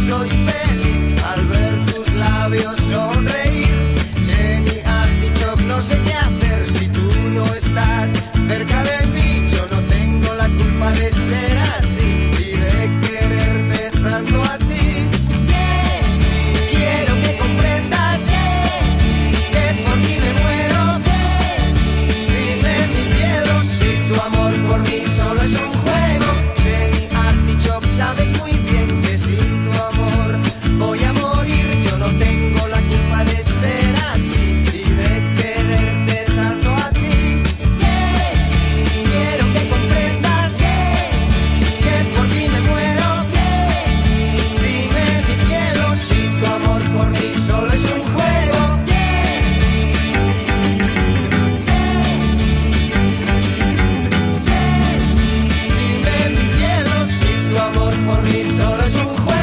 soy feliz al ver tus labios sonreír. Jenny Artichoke, no sé qué hacer si tú no estás cerca de mí. Yo no tengo la culpa de ser así y de quererte tanto a ti. Quiero que comprendas que por ti me muero. Dime mi cielo si tu amor por mí solo es un juego. Jenny Artichoke, sabes muy bien que sin tu amor voy a morir. Yo no tengo la culpa de ser así y de quererte tanto a ti. Quiero que comprendas que por ti me muero. Dime mi cielo si tu amor por mí solo es un juego. Dime mi cielo si tu amor por mí solo es un juego.